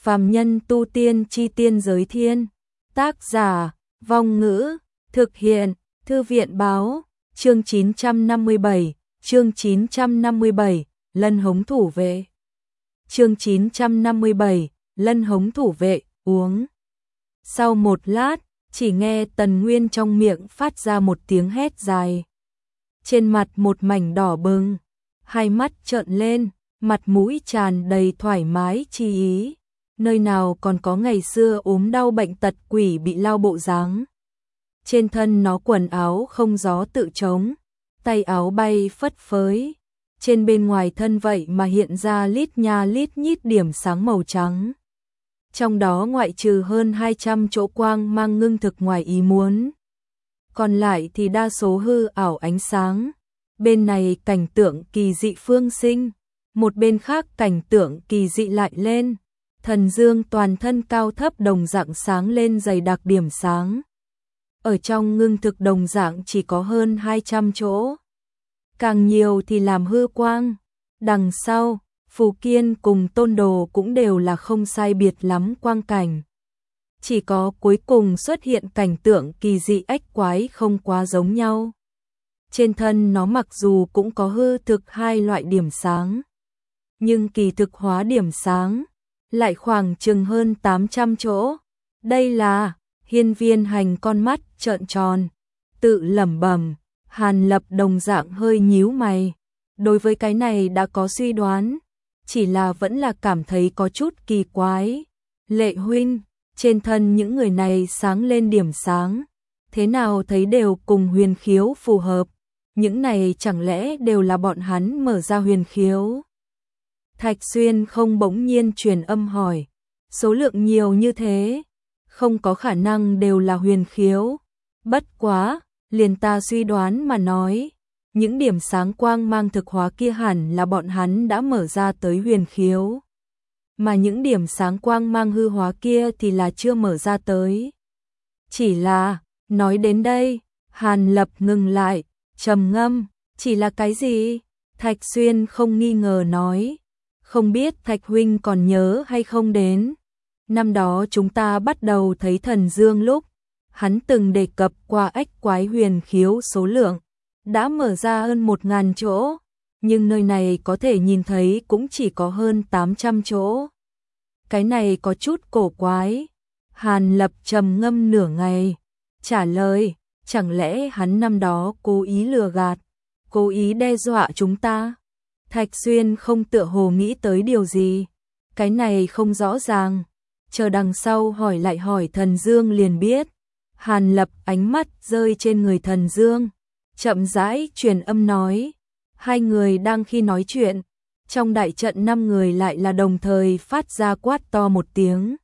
Phàm nhân tu tiên chi tiên giới thiên. Tác giả, Vong Ngữ, thực hiện, Thư viện báo, chương 957, chương 957, Lân Hống thủ vệ. Chương 957, Lân Hống thủ vệ, uống. Sau một lát, chỉ nghe Tần Nguyên trong miệng phát ra một tiếng hét dài. Trên mặt một mảnh đỏ bừng, hai mắt trợn lên, mặt mũi tràn đầy thoải mái chi ý. Nơi nào còn có ngày xưa ốm đau bệnh tật quỷ bị lao bộ dáng. Trên thân nó quần áo không gió tự trống, tay áo bay phất phới. Trên bên ngoài thân vậy mà hiện ra lít nha lít nhít điểm sáng màu trắng. Trong đó ngoại trừ hơn 200 chỗ quang mang ngưng thực ngoài ý muốn. Còn lại thì đa số hư ảo ánh sáng. Bên này cảnh tượng kỳ dị phương sinh, một bên khác cảnh tượng kỳ dị lại lên. Thần dương toàn thân cao thấp đồng dạng sáng lên dày đặc điểm sáng. Ở trong ngưng thực đồng dạng chỉ có hơn 200 chỗ. Càng nhiều thì làm hư quang. Đằng sau, Phù Kiên cùng Tôn Đồ cũng đều là không sai biệt lắm quang cảnh. Chỉ có cuối cùng xuất hiện cảnh tượng kỳ dị ách quái không quá giống nhau. Trên thân nó mặc dù cũng có hư thực hai loại điểm sáng, nhưng kỳ thực hóa điểm sáng lại khoảng chừng hơn 800 chỗ. Đây là, Hiên Viên Hành con mắt trợn tròn, tự lẩm bẩm. Hàn Lập đồng dạng hơi nhíu mày. Đối với cái này đã có suy đoán, chỉ là vẫn là cảm thấy có chút kỳ quái. Lệ huynh, trên thân những người này sáng lên điểm sáng, thế nào thấy đều cùng huyền khiếu phù hợp. Những này chẳng lẽ đều là bọn hắn mở ra huyền khiếu? Thạch Xuyên không bỗng nhiên truyền âm hỏi. Số lượng nhiều như thế, không có khả năng đều là huyền khiếu. Bất quá, liền ta suy đoán mà nói, những điểm sáng quang mang thực hóa kia hẳn là bọn hắn đã mở ra tới huyền khiếu. Mà những điểm sáng quang mang hư hóa kia thì là chưa mở ra tới. Chỉ là, nói đến đây, Hàn Lập ngừng lại, trầm ngâm, chỉ là cái gì? Thạch Xuyên không nghi ngờ nói, không biết Thạch huynh còn nhớ hay không đến. Năm đó chúng ta bắt đầu thấy thần dương lúc, hắn từng đề cập qua ách quái huyền khiếu số lượng, đã mở ra hơn 1000 chỗ, nhưng nơi này có thể nhìn thấy cũng chỉ có hơn 800 chỗ. Cái này có chút cổ quái. Hàn Lập trầm ngâm nửa ngày, trả lời, chẳng lẽ hắn năm đó cố ý lừa gạt, cố ý đe dọa chúng ta? Thạch Xuyên không tựa hồ nghĩ tới điều gì, cái này không rõ ràng, chờ đằng sau hỏi lại hỏi Thần Dương liền biết. Hàn Lập ánh mắt rơi trên người Thần Dương, chậm rãi truyền âm nói, hai người đang khi nói chuyện, trong đại trận 5 người lại là đồng thời phát ra quát to một tiếng.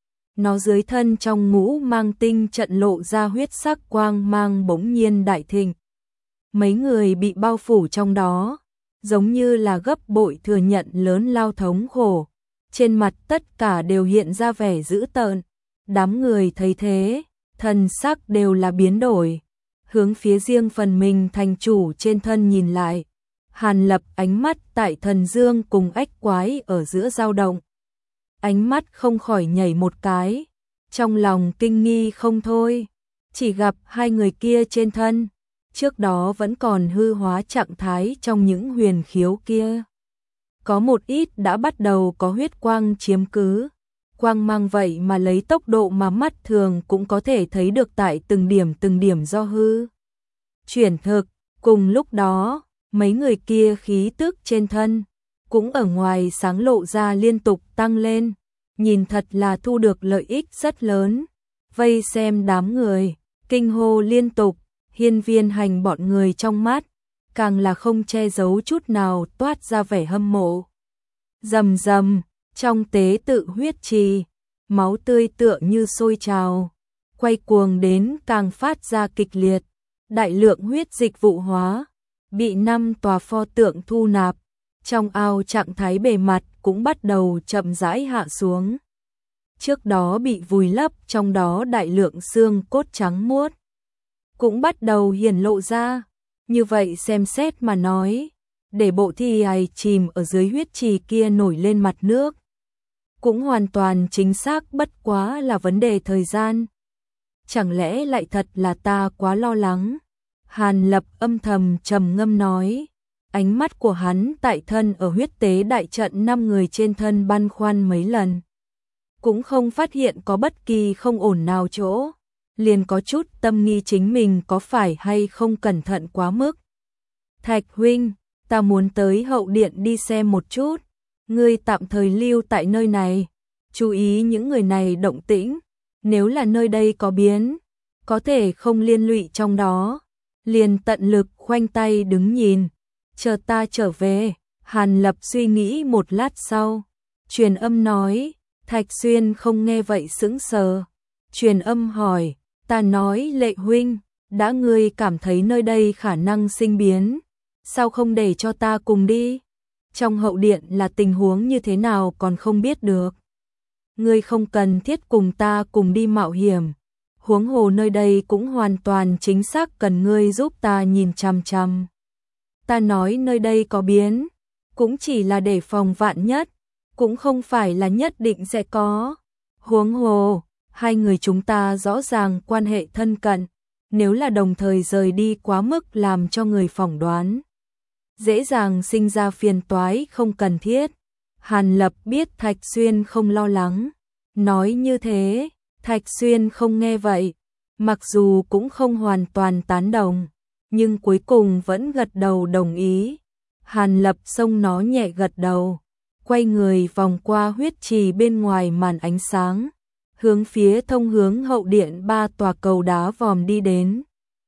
Nó dưới thân trong ngũ mang tinh trận lộ ra huyết sắc quang mang bỗng nhiên đại thịnh. Mấy người bị bao phủ trong đó, giống như là gấp bội thừa nhận lớn lao thống khổ. Trên mặt tất cả đều hiện ra vẻ dữ tợn. Đám người thấy thế, thần sắc đều là biến đổi, hướng phía riêng phần mình thành chủ trên thân nhìn lại. Hàn Lập ánh mắt tại Thần Dương cùng ách quái ở giữa dao động. Ánh mắt không khỏi nhảy một cái, trong lòng kinh nghi không thôi, chỉ gặp hai người kia trên thân, trước đó vẫn còn hư hóa trạng thái trong những huyền khiếu kia. Có một ít đã bắt đầu có huyết quang chiếm cứ. Quang mang vậy mà lấy tốc độ mà mắt thường cũng có thể thấy được tại từng điểm do hư chuyển thực. Cùng lúc đó, mấy người kia khí tức trên thân cũng ở ngoài sáng lộ ra liên tục tăng lên, nhìn thật là thu được lợi ích rất lớn. Vây xem đám người, kinh hô liên tục. Hiên Viên Hành bọn người trong mắt, càng là không che giấu chút nào toát ra vẻ hâm mộ. Rầm rầm, trong tế tự huyết trì, máu tươi tựa như sôi trào, quay cuồng đến càng phát ra kịch liệt. Đại lượng huyết dịch vụ hóa, bị 5 tòa pho tượng thu nạp, trong ao trạng thái bề mặt cũng bắt đầu chậm rãi hạ xuống. Trước đó bị vùi lấp trong đó đại lượng xương cốt trắng muốt, cũng bắt đầu hiển lộ ra. Như vậy xem xét mà nói, để bộ thi hài chìm ở dưới huyết trì kia nổi lên mặt nước, cũng hoàn toàn chính xác, bất quá là vấn đề thời gian. Chẳng lẽ lại thật là ta quá lo lắng? Hàn Lập âm thầm trầm ngâm nói. Ánh mắt của hắn tại thân ở huyết tế đại trận 5 người trên thân băn khoăn mấy lần. Cũng không phát hiện có bất kỳ không ổn nào chỗ. Liền có chút tâm nghi chính mình có phải hay không cẩn thận quá mức. Thạch huynh, ta muốn tới hậu điện đi xem một chút. Ngươi tạm thời lưu tại nơi này. Chú ý những người này động tĩnh. Nếu là nơi đây có biến, có thể không liên lụy trong đó. Liền tận lực khoanh tay đứng nhìn. Chờ ta trở về. Hàn Lập suy nghĩ một lát sau. Truyền âm nói. Thạch Xuyên không nghe vậy sững sờ. Truyền âm hỏi. Ta nói Lệ huynh, đã ngươi cảm thấy nơi đây khả năng sinh biến, sao không để cho ta cùng đi? Trong hậu điện là tình huống như thế nào còn không biết được. Ngươi không cần thiết cùng ta cùng đi mạo hiểm. Huống hồ nơi đây cũng hoàn toàn chính xác cần ngươi giúp ta nhìn chằm chằm. Ta nói nơi đây có biến, cũng chỉ là để phòng vạn nhất, cũng không phải là nhất định sẽ có. Huống hồ, hai người chúng ta rõ ràng quan hệ thân cận, nếu là đồng thời rời đi quá mức làm cho người phỏng đoán, dễ dàng sinh ra phiền toái không cần thiết. Hàn Lập biết Thạch Xuyên không lo lắng, nói như thế, Thạch Xuyên không nghe vậy, mặc dù cũng không hoàn toàn tán đồng, nhưng cuối cùng vẫn gật đầu đồng ý. Hàn Lập xông nó nhẹ gật đầu, quay người vòng qua huyết trì bên ngoài màn ánh sáng, hướng phía thông hướng hậu điện 3 tòa cầu đá vòm đi đến.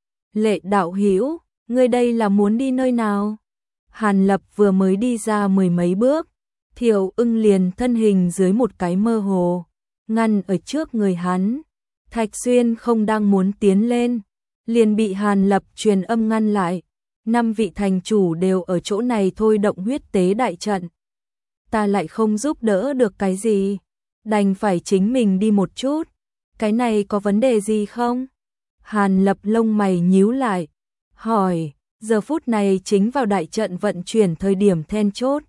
Lệ đạo hữu, ngươi đây là muốn đi nơi nào? Hàn Lập vừa mới đi ra mười mấy bước, Thiệu Ưng liền thân hình dưới một cái mơ hồ, ngăn ở trước người hắn. Thạch Xuyên không đang muốn tiến lên, liền bị Hàn Lập truyền âm ngăn lại. 5 vị thành chủ đều ở chỗ này thôi động huyết tế đại trận. Ta lại không giúp đỡ được cái gì, đành phải chính mình đi một chút. Cái này có vấn đề gì không? Hàn Lập lông mày nhíu lại, hỏi, giờ phút này chính vào đại trận vận chuyển thời điểm then chốt.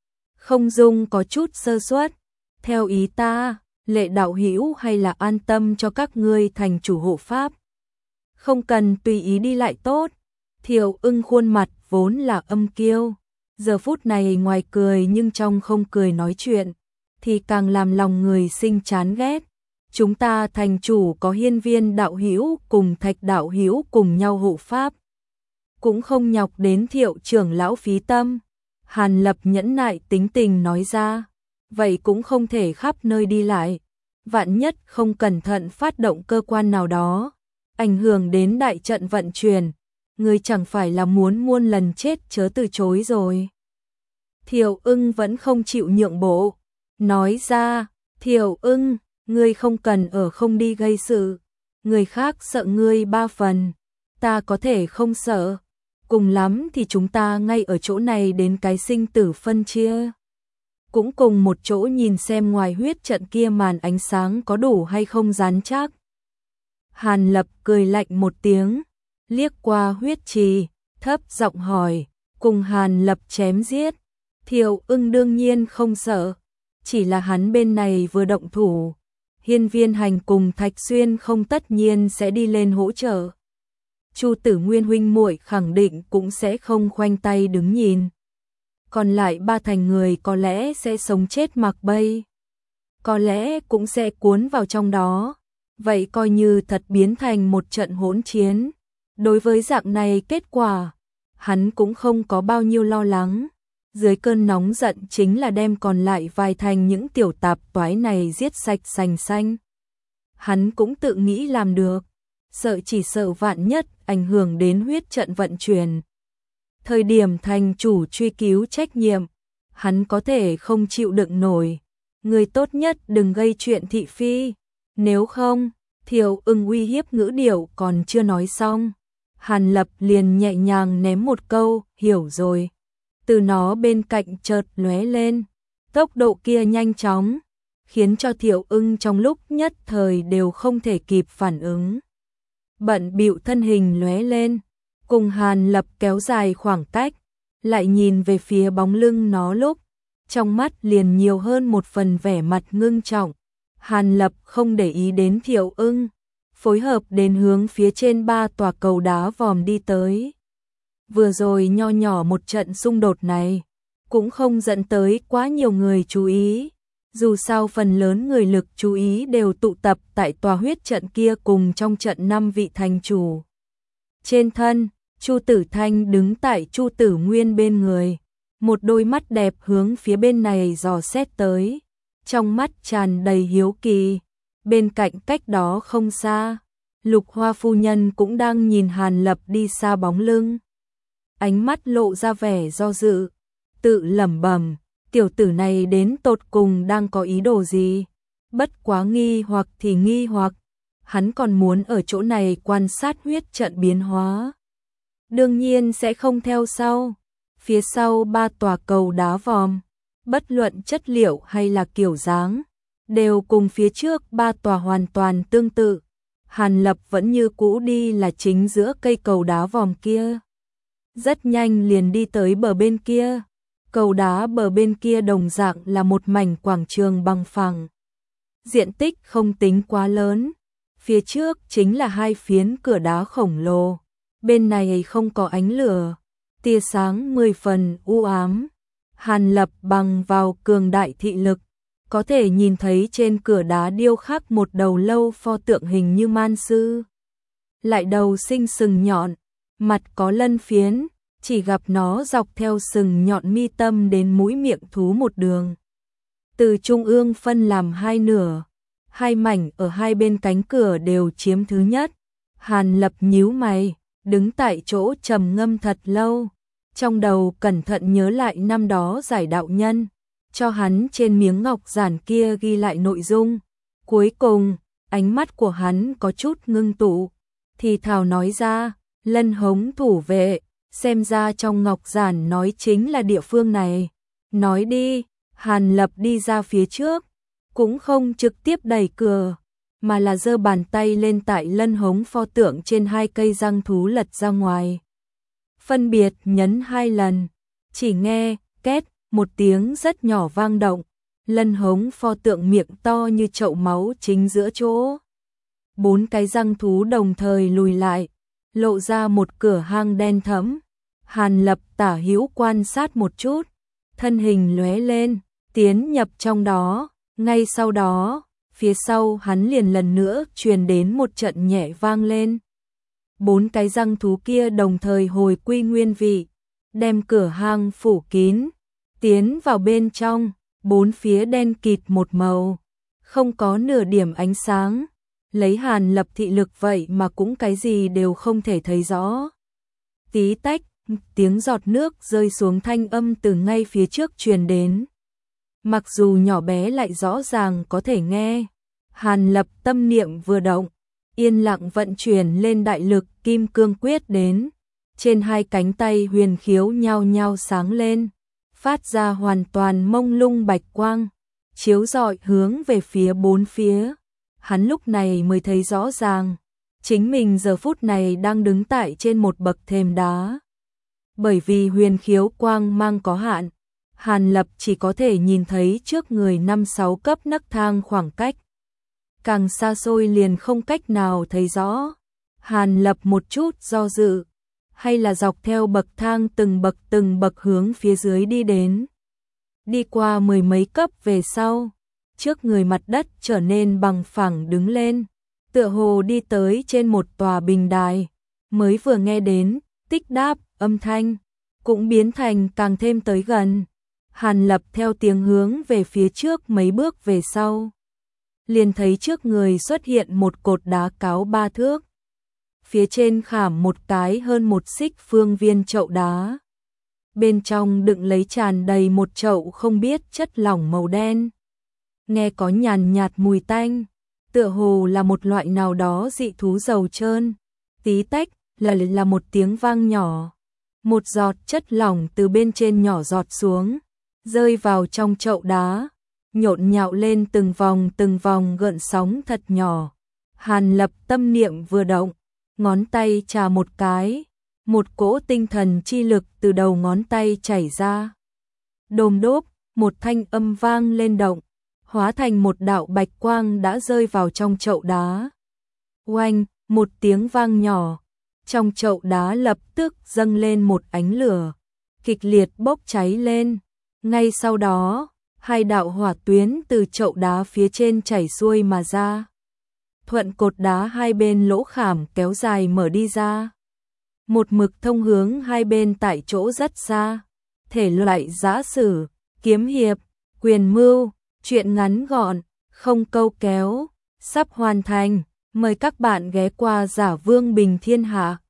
Không dung có chút sơ suất. Theo ý ta, Lệ đạo hữu hay là an tâm cho các ngươi thành chủ hộ pháp. Không cần tùy ý đi lại tốt. Thiệu Ưng khuôn mặt vốn là âm kiêu, giờ phút này ngoài cười nhưng trong không cười nói chuyện, thì càng làm lòng người sinh chán ghét. Chúng ta thành chủ có Hiên Viên đạo hữu cùng Thạch đạo hữu cùng nhau hộ pháp, cũng không nhọc đến Thiệu trưởng lão phí tâm. Hàn Lập nhẫn nại tính tình nói ra, vậy cũng không thể khắp nơi đi lại, vạn nhất không cẩn thận phát động cơ quan nào đó, ảnh hưởng đến đại trận vận chuyển, ngươi chẳng phải là muốn muôn lần chết chớ từ chối rồi. Thiệu Ưng vẫn không chịu nhượng bộ, nói ra, Thiệu Ưng, ngươi không cần ở không đi gây sự, người khác sợ ngươi 3 phần, ta có thể không sợ, cùng lắm thì chúng ta ngay ở chỗ này đến cái sinh tử phân chia. Cũng cùng một chỗ nhìn xem ngoài huyết trận kia màn ánh sáng có đủ hay không rắn chắc. Hàn Lập cười lạnh một tiếng, liếc qua huyết trì, thấp giọng hỏi, cùng Hàn Lập chém giết. Thiệu Ưng đương nhiên không sợ, chỉ là hắn bên này vừa động thủ, Hiên Viên Hành cùng Thạch Xuyên không tất nhiên sẽ đi lên hỗ trợ. Chu Tử Nguyên huynh muội khẳng định cũng sẽ không khoanh tay đứng nhìn. Còn lại 3 thành người có lẽ sẽ sống chết mặc bay, có lẽ cũng sẽ cuốn vào trong đó. Vậy coi như thật biến thành một trận hỗn chiến. Đối với dạng này kết quả, hắn cũng không có bao nhiêu lo lắng. Dưới cơn nóng giận chính là đem còn lại vài thành những tiểu tạp toái này giết sạch sành xanh. Hắn cũng tự nghĩ làm được, sợ chỉ sợ vạn nhất ảnh hưởng đến huyết trận vận chuyển. Thời điểm thành chủ truy cứu trách nhiệm, hắn có thể không chịu đựng nổi. Người tốt nhất đừng gây chuyện thị phi, nếu không, Thiệu Ưng uy hiếp ngữ điệu còn chưa nói xong. Hàn Lập liền nhẹ nhàng ném một câu, hiểu rồi. Từ nó bên cạnh chợt lóe lên, tốc độ kia nhanh chóng, khiến cho Thiệu Ưng trong lúc nhất thời đều không thể kịp phản ứng. Bận bịu thân hình lóe lên, cùng Hàn Lập kéo dài khoảng cách, lại nhìn về phía bóng lưng nó lúc, trong mắt liền nhiều hơn một phần vẻ mặt ngưng trọng. Hàn Lập không để ý đến Thiệu Ưng, phối hợp đến hướng phía trên 3 tòa cầu đá vòm đi tới. Vừa rồi nho nhỏ một trận xung đột này, cũng không dẫn tới quá nhiều người chú ý. Dù sao phần lớn người lực chú ý đều tụ tập tại tòa huyết trận kia cùng trong trận 5 vị thành chủ. Trên thân, Chu Tử Thanh đứng tại Chu Tử Nguyên bên người, một đôi mắt đẹp hướng phía bên này dò xét tới, trong mắt tràn đầy hiếu kỳ. Bên cạnh cách đó không xa, Lục Hoa phu nhân cũng đang nhìn Hàn Lập đi xa bóng lưng. Ánh mắt lộ ra vẻ do dự, tự lẩm bẩm, tiểu tử này đến tột cùng đang có ý đồ gì? Bất quá nghi hoặc thì nghi hoặc, hắn còn muốn ở chỗ này quan sát huyết trận biến hóa. Đương nhiên sẽ không theo sau. Phía sau 3 tòa cầu đá vòm, bất luận chất liệu hay là kiểu dáng, đều cùng phía trước 3 tòa hoàn toàn tương tự. Hàn Lập vẫn như cũ đi là chính giữa cây cầu đá vòm kia. Rất nhanh liền đi tới bờ bên kia. Cầu đá bờ bên kia đồng dạng là một mảnh quảng trường bằng phẳng. Diện tích không tính quá lớn. Phía trước chính là 2 phiến cửa đá khổng lồ. Bên này không có ánh lửa, tia sáng 10 phần u ám. Hàn Lập bằng vào cường đại thị lực, có thể nhìn thấy trên cửa đá điêu khắc một đầu lâu pho tượng hình như man sư. Lại đầu sinh sừng nhọn, mặt có lân phiến, chỉ gặp nó dọc theo sừng nhọn mi tâm đến mũi miệng thú một đường. Từ trung ương phân làm 2 nửa, 2 mảnh ở 2 bên cánh cửa đều chiếm thứ nhất. Hàn Lập nhíu mày, đứng tại chỗ trầm ngâm thật lâu, trong đầu cẩn thận nhớ lại năm đó giải đạo nhân cho hắn trên miếng ngọc giản kia ghi lại nội dung. Cuối cùng, ánh mắt của hắn có chút ngưng tụ, thì thào nói ra, Lân Hống thủ vệ, xem ra trong ngọc giản nói chính là địa phương này. Nói đi. Hàn Lập đi ra phía trước, cũng không trực tiếp đẩy cửa, mà là giơ bàn tay lên tại Lân Hống pho tượng trên 2 cây răng thú lật ra ngoài. Phân biệt nhấn 2 lần, chỉ nghe két một tiếng rất nhỏ vang động. Lân Hống pho tượng miệng to như chậu máu chính giữa chỗ. 4 cái răng thú đồng thời lùi lại, lộ ra một cửa hang đen thẫm. Hàn Lập tả hữu quan sát một chút, thân hình lóe lên, tiến nhập trong đó. Ngay sau đó, phía sau hắn liền lần nữa truyền đến một trận nhẹ vang lên. 4 cái răng thú kia đồng thời hồi quy nguyên vị, đem cửa hang phủ kín. Tiến vào bên trong, 4 phía đen kịt một màu, không có nửa điểm ánh sáng. Lấy Hàn Lập thị lực vậy mà cũng cái gì đều không thể thấy rõ. Tí tách, tiếng giọt nước rơi xuống thanh âm từ ngay phía trước truyền đến. Mặc dù nhỏ bé lại rõ ràng có thể nghe. Hàn Lập tâm niệm vừa động, yên lặng vận chuyển lên đại lực kim cương quyết đến. Trên 2 cánh tay huyền khiếu nhao nhao sáng lên, phát ra hoàn toàn mông lung bạch quang, chiếu rọi hướng về phía 4 phía. Hắn lúc này mới thấy rõ ràng, chính mình giờ phút này đang đứng tại trên một bậc thềm đá. Bởi vì huyền khiếu quang mang có hạn, Hàn Lập chỉ có thể nhìn thấy trước người 5-6 cấp nấc thang khoảng cách. Càng xa xôi liền không cách nào thấy rõ. Hàn Lập một chút do dự, hay là dọc theo bậc thang từng bậc hướng phía dưới đi đến. Đi qua 10 mấy cấp về sau, trước người mặt đất trở nên bằng phẳng đứng lên, tựa hồ đi tới trên một tòa bình đài. Mới vừa nghe đến tích đáp âm thanh, cũng biến thành càng thêm tới gần. Hàn Lập theo tiếng hướng về phía trước mấy bước về sau, liền thấy trước người xuất hiện một cột đá cao 3 thước. Phía trên khảm một cái hơn 1 xích phương viên chậu đá. Bên trong đựng lấy tràn đầy một chậu không biết chất lỏng màu đen. Nghe có nhàn nhạt mùi tanh, tựa hồ là một loại nào đó dị thú dầu trơn. Tí tách là một tiếng vang nhỏ. Một giọt chất lỏng từ bên trên nhỏ giọt xuống, rơi vào trong chậu đá, nhộn nhạo lên từng vòng gợn sóng thật nhỏ. Hàn Lập tâm niệm vừa động, ngón tay chà một cái, một cỗ tinh thần chi lực từ đầu ngón tay chảy ra. Đôm đốp, một thanh âm vang lên động, hóa thành một đạo bạch quang đã rơi vào trong chậu đá. Oanh, một tiếng vang nhỏ, trong chậu đá lập tức dâng lên một ánh lửa, kịch liệt bốc cháy lên. Ngay sau đó, hai đạo hỏa tuyến từ chậu đá phía trên chảy xuôi mà ra. Thuận cột đá hai bên lỗ khảm kéo dài mở đi ra. Một mực thông hướng hai bên tại chỗ rất xa. Thể loại giã sử, kiếm hiệp, quyền mưu, truyện ngắn gọn, không câu kéo, sắp hoàn thành. Mời các bạn ghé qua Giả Vương Bình Thiên Hạ.